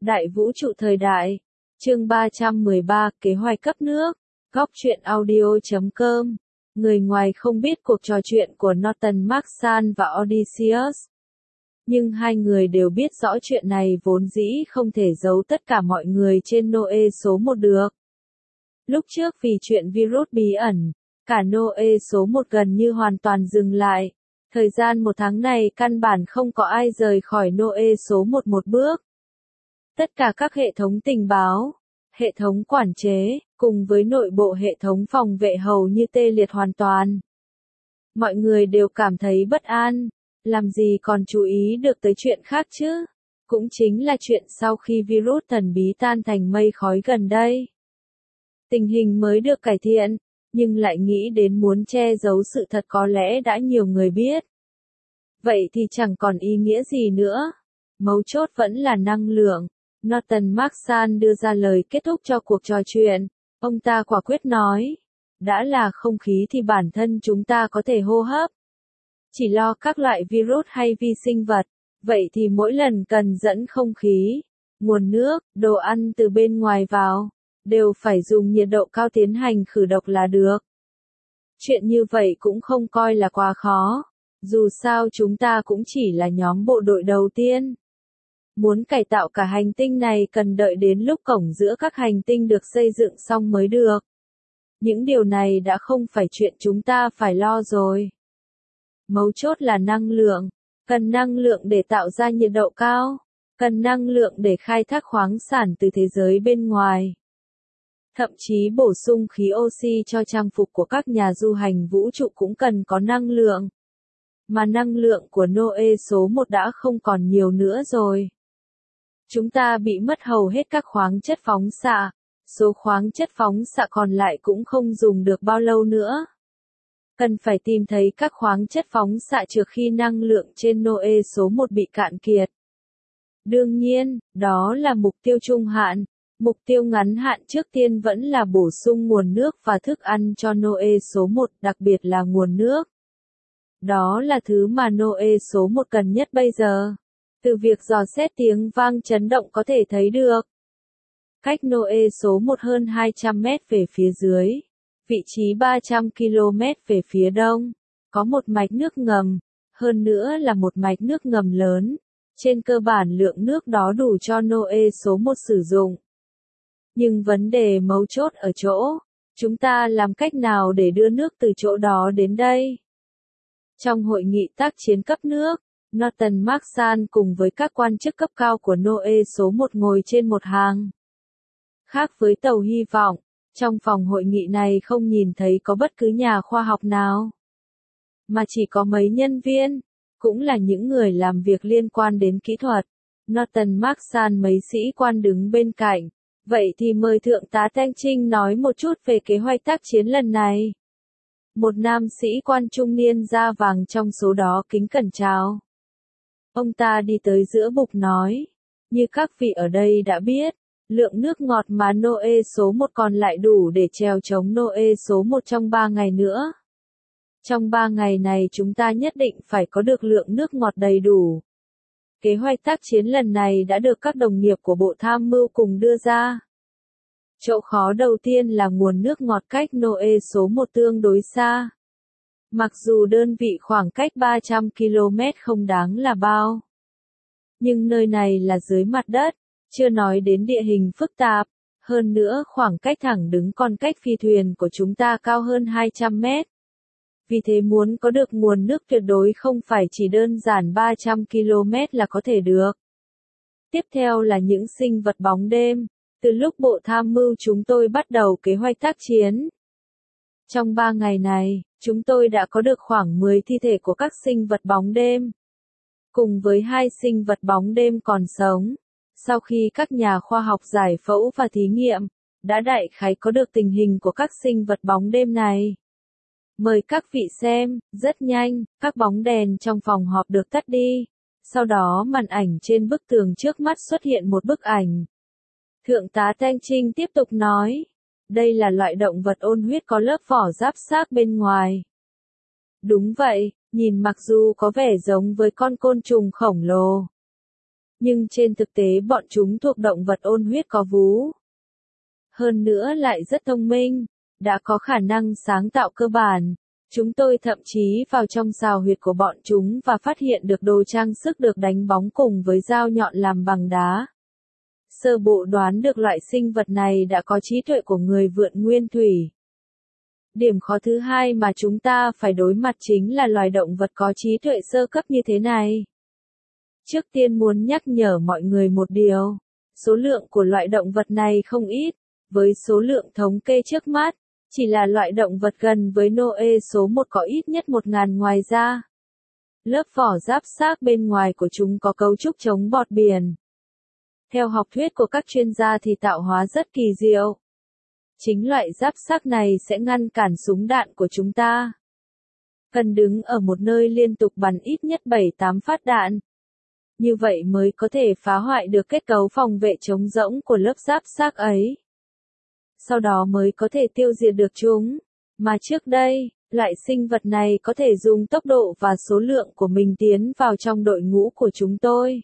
Đại vũ trụ thời đại. Chương 313, kế hoạch cấp nước. Góc truyện audio.com. Người ngoài không biết cuộc trò chuyện của Norton Marsan và Odysseus. Nhưng hai người đều biết rõ chuyện này vốn dĩ không thể giấu tất cả mọi người trên Noe số 1 được. Lúc trước vì chuyện virus bí ẩn, cả Noe số 1 gần như hoàn toàn dừng lại. Thời gian một tháng này căn bản không có ai rời khỏi Noe số 1 một bước. Tất cả các hệ thống tình báo, hệ thống quản chế, cùng với nội bộ hệ thống phòng vệ hầu như tê liệt hoàn toàn. Mọi người đều cảm thấy bất an, làm gì còn chú ý được tới chuyện khác chứ? Cũng chính là chuyện sau khi virus thần bí tan thành mây khói gần đây. Tình hình mới được cải thiện, nhưng lại nghĩ đến muốn che giấu sự thật có lẽ đã nhiều người biết. Vậy thì chẳng còn ý nghĩa gì nữa. Mấu chốt vẫn là năng lượng. Norton Marsan đưa ra lời kết thúc cho cuộc trò chuyện. Ông ta quả quyết nói, đã là không khí thì bản thân chúng ta có thể hô hấp. Chỉ lo các loại virus hay vi sinh vật, vậy thì mỗi lần cần dẫn không khí, nguồn nước, đồ ăn từ bên ngoài vào, đều phải dùng nhiệt độ cao tiến hành khử độc là được. Chuyện như vậy cũng không coi là quá khó, dù sao chúng ta cũng chỉ là nhóm bộ đội đầu tiên. Muốn cải tạo cả hành tinh này cần đợi đến lúc cổng giữa các hành tinh được xây dựng xong mới được. Những điều này đã không phải chuyện chúng ta phải lo rồi. Mấu chốt là năng lượng. Cần năng lượng để tạo ra nhiệt độ cao. Cần năng lượng để khai thác khoáng sản từ thế giới bên ngoài. Thậm chí bổ sung khí oxy cho trang phục của các nhà du hành vũ trụ cũng cần có năng lượng. Mà năng lượng của Noe số 1 đã không còn nhiều nữa rồi. Chúng ta bị mất hầu hết các khoáng chất phóng xạ. Số khoáng chất phóng xạ còn lại cũng không dùng được bao lâu nữa. Cần phải tìm thấy các khoáng chất phóng xạ trước khi năng lượng trên Noe số 1 bị cạn kiệt. Đương nhiên, đó là mục tiêu trung hạn. Mục tiêu ngắn hạn trước tiên vẫn là bổ sung nguồn nước và thức ăn cho Noe số 1, đặc biệt là nguồn nước. Đó là thứ mà Noe số 1 cần nhất bây giờ. Từ việc dò xét tiếng vang chấn động có thể thấy được. Cách Noe số 1 hơn 200 mét về phía dưới, vị trí 300 km về phía đông, có một mạch nước ngầm, hơn nữa là một mạch nước ngầm lớn. Trên cơ bản lượng nước đó đủ cho Noe số 1 sử dụng. Nhưng vấn đề mấu chốt ở chỗ, chúng ta làm cách nào để đưa nước từ chỗ đó đến đây? Trong hội nghị tác chiến cấp nước, Norton Marsan cùng với các quan chức cấp cao của Noe số 1 ngồi trên một hàng. Khác với tàu hy vọng, trong phòng hội nghị này không nhìn thấy có bất cứ nhà khoa học nào. Mà chỉ có mấy nhân viên, cũng là những người làm việc liên quan đến kỹ thuật. Norton Marsan mấy sĩ quan đứng bên cạnh. Vậy thì mời Thượng tá Teng Trinh nói một chút về kế hoạch tác chiến lần này. Một nam sĩ quan trung niên da vàng trong số đó kính cẩn chào. Ông ta đi tới giữa bục nói, như các vị ở đây đã biết, lượng nước ngọt mà Noe số 1 còn lại đủ để trèo chống Noe số 1 trong 3 ngày nữa. Trong 3 ngày này chúng ta nhất định phải có được lượng nước ngọt đầy đủ. Kế hoạch tác chiến lần này đã được các đồng nghiệp của Bộ Tham mưu cùng đưa ra. Chỗ khó đầu tiên là nguồn nước ngọt cách Noe số 1 tương đối xa. Mặc dù đơn vị khoảng cách 300 km không đáng là bao. Nhưng nơi này là dưới mặt đất, chưa nói đến địa hình phức tạp. Hơn nữa khoảng cách thẳng đứng còn cách phi thuyền của chúng ta cao hơn 200 mét. Vì thế muốn có được nguồn nước tuyệt đối không phải chỉ đơn giản 300 km là có thể được. Tiếp theo là những sinh vật bóng đêm. Từ lúc Bộ Tham mưu chúng tôi bắt đầu kế hoạch tác chiến. Trong 3 ngày này, chúng tôi đã có được khoảng 10 thi thể của các sinh vật bóng đêm. Cùng với 2 sinh vật bóng đêm còn sống. Sau khi các nhà khoa học giải phẫu và thí nghiệm, đã đại khái có được tình hình của các sinh vật bóng đêm này. Mời các vị xem, rất nhanh, các bóng đèn trong phòng họp được tắt đi. Sau đó màn ảnh trên bức tường trước mắt xuất hiện một bức ảnh. Thượng tá Teng Trinh tiếp tục nói, đây là loại động vật ôn huyết có lớp vỏ giáp xác bên ngoài. Đúng vậy, nhìn mặc dù có vẻ giống với con côn trùng khổng lồ. Nhưng trên thực tế bọn chúng thuộc động vật ôn huyết có vú. Hơn nữa lại rất thông minh, đã có khả năng sáng tạo cơ bản. Chúng tôi thậm chí vào trong sào huyệt của bọn chúng và phát hiện được đồ trang sức được đánh bóng cùng với dao nhọn làm bằng đá. Sơ bộ đoán được loại sinh vật này đã có trí tuệ của người vượn nguyên thủy. Điểm khó thứ hai mà chúng ta phải đối mặt chính là loài động vật có trí tuệ sơ cấp như thế này. Trước tiên muốn nhắc nhở mọi người một điều, số lượng của loại động vật này không ít, với số lượng thống kê trước mắt, chỉ là loại động vật gần với Noe số 1 có ít nhất 1.000 ngoài ra. Lớp vỏ giáp xác bên ngoài của chúng có cấu trúc chống bọt biển. Theo học thuyết của các chuyên gia thì tạo hóa rất kỳ diệu. Chính loại giáp xác này sẽ ngăn cản súng đạn của chúng ta. Cần đứng ở một nơi liên tục bắn ít nhất 7-8 phát đạn. Như vậy mới có thể phá hoại được kết cấu phòng vệ trống rỗng của lớp giáp xác ấy. Sau đó mới có thể tiêu diệt được chúng. Mà trước đây, loại sinh vật này có thể dùng tốc độ và số lượng của mình tiến vào trong đội ngũ của chúng tôi.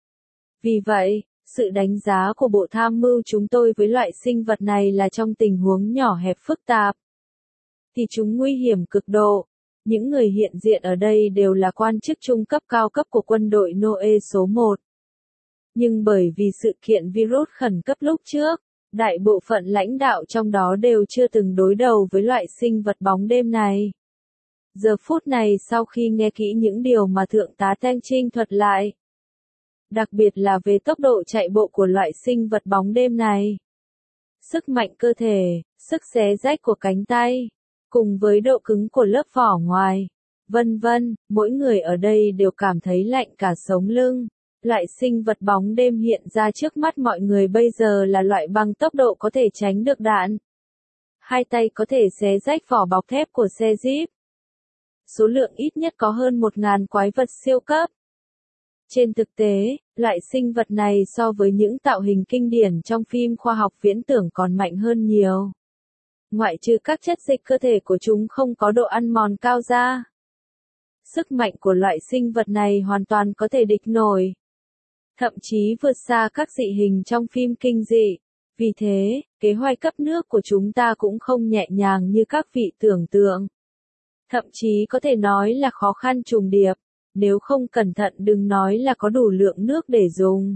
Vì vậy, sự đánh giá của Bộ Tham mưu chúng tôi với loại sinh vật này là trong tình huống nhỏ hẹp phức tạp. Thì chúng nguy hiểm cực độ. Những người hiện diện ở đây đều là quan chức trung cấp cao cấp của quân đội Noe số 1. Nhưng bởi vì sự kiện virus khẩn cấp lúc trước, đại bộ phận lãnh đạo trong đó đều chưa từng đối đầu với loại sinh vật bóng đêm này. Giờ phút này sau khi nghe kỹ những điều mà Thượng tá Teng Trinh thuật lại, đặc biệt là về tốc độ chạy bộ của loại sinh vật bóng đêm này, sức mạnh cơ thể, sức xé rách của cánh tay, cùng với độ cứng của lớp vỏ ngoài, vân vân, mỗi người ở đây đều cảm thấy lạnh cả sống lưng. Loại sinh vật bóng đêm hiện ra trước mắt mọi người bây giờ là loại bằng tốc độ có thể tránh được đạn. Hai tay có thể xé rách vỏ bọc thép của xe Jeep. Số lượng ít nhất có hơn 1.000 quái vật siêu cấp. Trên thực tế, loại sinh vật này so với những tạo hình kinh điển trong phim khoa học viễn tưởng còn mạnh hơn nhiều. Ngoại trừ các chất dịch cơ thể của chúng không có độ ăn mòn cao ra. Sức mạnh của loại sinh vật này hoàn toàn có thể địch nổi. Thậm chí vượt xa các dị hình trong phim kinh dị. Vì thế, kế hoạch cấp nước của chúng ta cũng không nhẹ nhàng như các vị tưởng tượng. Thậm chí có thể nói là khó khăn trùng điệp. Nếu không cẩn thận đừng nói là có đủ lượng nước để dùng.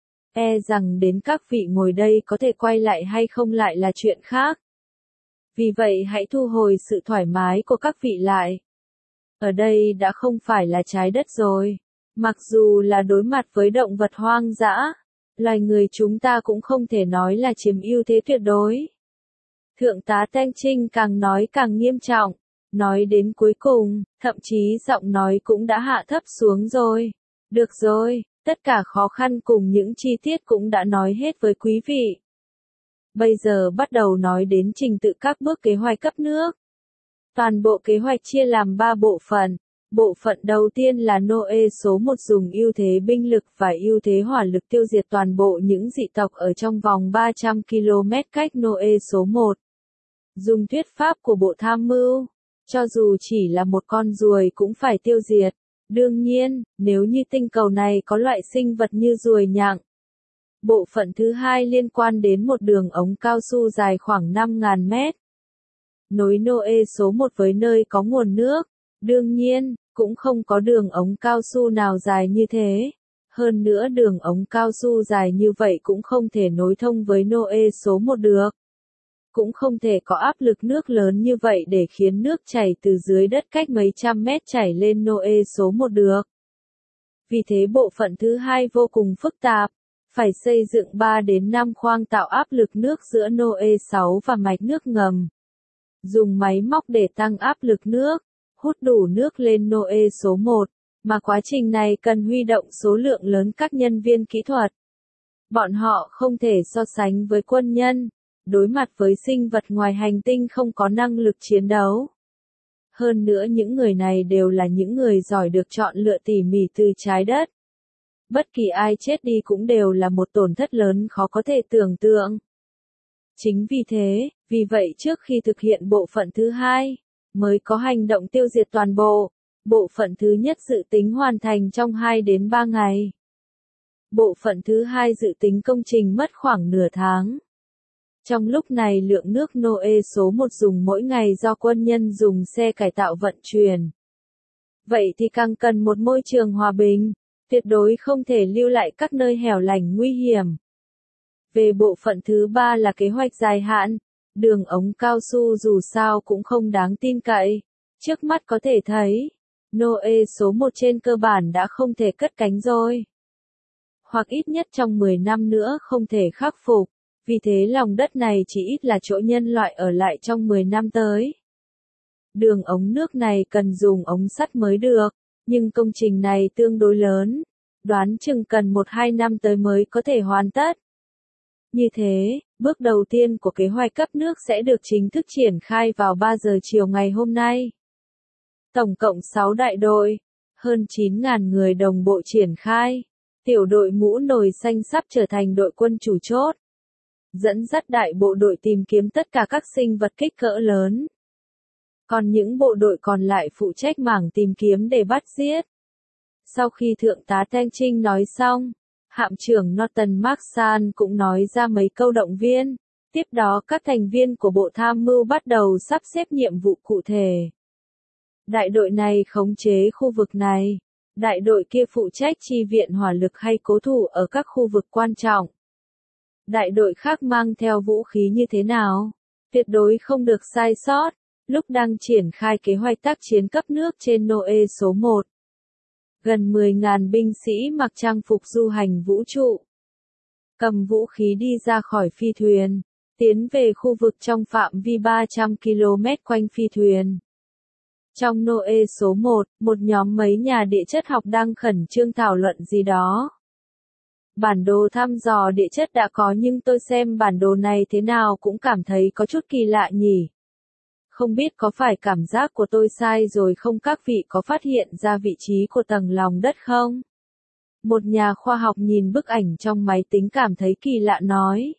E rằng đến các vị ngồi đây có thể quay lại hay không lại là chuyện khác. Vì vậy hãy thu hồi sự thoải mái của các vị lại. Ở đây đã không phải là trái đất rồi. Mặc dù là đối mặt với động vật hoang dã, loài người chúng ta cũng không thể nói là chiếm ưu thế tuyệt đối. Thượng tá Teng Trinh càng nói càng nghiêm trọng, nói đến cuối cùng, thậm chí giọng nói cũng đã hạ thấp xuống rồi. Được rồi, tất cả khó khăn cùng những chi tiết cũng đã nói hết với quý vị. Bây giờ bắt đầu nói đến trình tự các bước kế hoạch cấp nước. Toàn bộ kế hoạch chia làm 3 bộ phận. Bộ phận đầu tiên là Noe số 1 dùng ưu thế binh lực và ưu thế hỏa lực tiêu diệt toàn bộ những dị tộc ở trong vòng 300 km cách Noe số 1. Dùng thuyết pháp của Bộ Tham mưu, cho dù chỉ là một con ruồi cũng phải tiêu diệt. Đương nhiên, nếu như tinh cầu này có loại sinh vật như ruồi nhặng. Bộ phận thứ hai liên quan đến một đường ống cao su dài khoảng 5.000 mét. Nối Noe số 1 với nơi có nguồn nước. Đương nhiên, cũng không có đường ống cao su nào dài như thế. Hơn nữa đường ống cao su dài như vậy cũng không thể nối thông với Noe số 1 được. Cũng không thể có áp lực nước lớn như vậy để khiến nước chảy từ dưới đất cách mấy trăm mét chảy lên Noe số 1 được. Vì thế bộ phận thứ hai vô cùng phức tạp. Phải xây dựng 3 đến 5 khoang tạo áp lực nước giữa Noe 6 và mạch nước ngầm. Dùng máy móc để tăng áp lực nước, hút đủ nước lên Noe số 1, mà quá trình này cần huy động số lượng lớn các nhân viên kỹ thuật. Bọn họ không thể so sánh với quân nhân, đối mặt với sinh vật ngoài hành tinh không có năng lực chiến đấu. Hơn nữa những người này đều là những người giỏi được chọn lựa tỉ mỉ từ trái đất. Bất kỳ ai chết đi cũng đều là một tổn thất lớn khó có thể tưởng tượng. Chính vì thế, vì vậy trước khi thực hiện bộ phận thứ hai, mới có hành động tiêu diệt toàn bộ. Bộ phận thứ nhất dự tính hoàn thành trong 2 đến 3 ngày. Bộ phận thứ hai dự tính công trình mất khoảng nửa tháng. Trong lúc này lượng nước Noe số 1 dùng mỗi ngày do quân nhân dùng xe cải tạo vận chuyển. Vậy thì càng cần một môi trường hòa bình, tuyệt đối không thể lưu lại các nơi hẻo lánh nguy hiểm. Về bộ phận thứ ba là kế hoạch dài hạn, đường ống cao su dù sao cũng không đáng tin cậy. Trước mắt có thể thấy, Noe số 1 trên cơ bản đã không thể cất cánh rồi. Hoặc ít nhất trong 10 năm nữa không thể khắc phục, vì thế lòng đất này chỉ ít là chỗ nhân loại ở lại trong 10 năm tới. Đường ống nước này cần dùng ống sắt mới được, nhưng công trình này tương đối lớn, đoán chừng cần 1-2 năm tới mới có thể hoàn tất. Như thế, bước đầu tiên của kế hoạch cấp nước sẽ được chính thức triển khai vào 3 giờ chiều ngày hôm nay. Tổng cộng 6 đại đội, hơn 9.000 người đồng bộ triển khai. Tiểu đội mũ nồi xanh sắp trở thành đội quân chủ chốt. Dẫn dắt đại bộ đội tìm kiếm tất cả các sinh vật kích cỡ lớn. Còn những bộ đội còn lại phụ trách mảng tìm kiếm để bắt giết. Sau khi Thượng tá Teng Trinh nói xong, Hạm trưởng Norton Marsan cũng nói ra mấy câu động viên. Tiếp đó các thành viên của bộ tham mưu bắt đầu sắp xếp nhiệm vụ cụ thể. Đại đội này khống chế khu vực này. Đại đội kia phụ trách chi viện hỏa lực hay cố thủ ở các khu vực quan trọng. Đại đội khác mang theo vũ khí như thế nào? Tuyệt đối không được sai sót. Lúc đang triển khai kế hoạch tác chiến cấp nước trên Noe số 1. Gần 10.000 binh sĩ mặc trang phục du hành vũ trụ. Cầm vũ khí đi ra khỏi phi thuyền. Tiến về khu vực trong phạm vi 300 km quanh phi thuyền. Trong Noe số 1, một nhóm mấy nhà địa chất học đang khẩn trương thảo luận gì đó. Bản đồ thăm dò địa chất đã có nhưng tôi xem bản đồ này thế nào cũng cảm thấy có chút kỳ lạ nhỉ. Không biết có phải cảm giác của tôi sai rồi không, các vị có phát hiện ra vị trí của tầng lòng đất không? Một nhà khoa học nhìn bức ảnh trong máy tính cảm thấy kỳ lạ nói.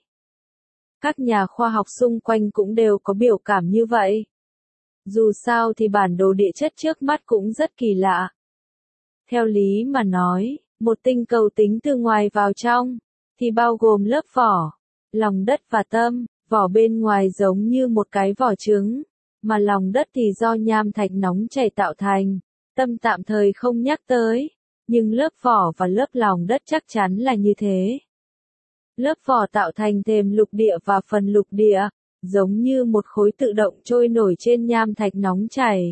Các nhà khoa học xung quanh cũng đều có biểu cảm như vậy. Dù sao thì bản đồ địa chất trước mắt cũng rất kỳ lạ. Theo lý mà nói, một tinh cầu tính từ ngoài vào trong, thì bao gồm lớp vỏ, lòng đất và tâm. Vỏ bên ngoài giống như một cái vỏ trứng, mà lòng đất thì do nham thạch nóng chảy tạo thành. Tâm tạm thời không nhắc tới, nhưng lớp vỏ và lớp lòng đất chắc chắn là như thế. Lớp vỏ tạo thành thềm lục địa và phần lục địa, giống như một khối tự động trôi nổi trên nham thạch nóng chảy.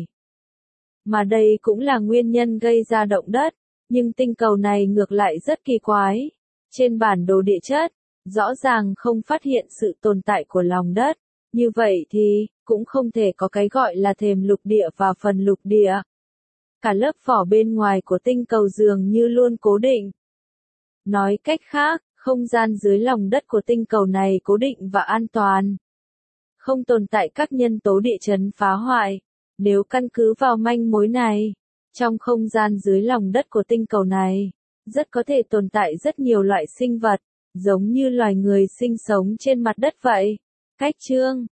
Mà đây cũng là nguyên nhân gây ra động đất, nhưng tinh cầu này ngược lại rất kỳ quái. Trên bản đồ địa chất, rõ ràng không phát hiện sự tồn tại của lòng đất, như vậy thì, cũng không thể có cái gọi là thềm lục địa và phần lục địa. Cả lớp vỏ bên ngoài của tinh cầu dường như luôn cố định. Nói cách khác, không gian dưới lòng đất của tinh cầu này cố định và an toàn. Không tồn tại các nhân tố địa chấn phá hoại. Nếu căn cứ vào manh mối này, trong không gian dưới lòng đất của tinh cầu này, rất có thể tồn tại rất nhiều loại sinh vật, giống như loài người sinh sống trên mặt đất vậy. Cách chương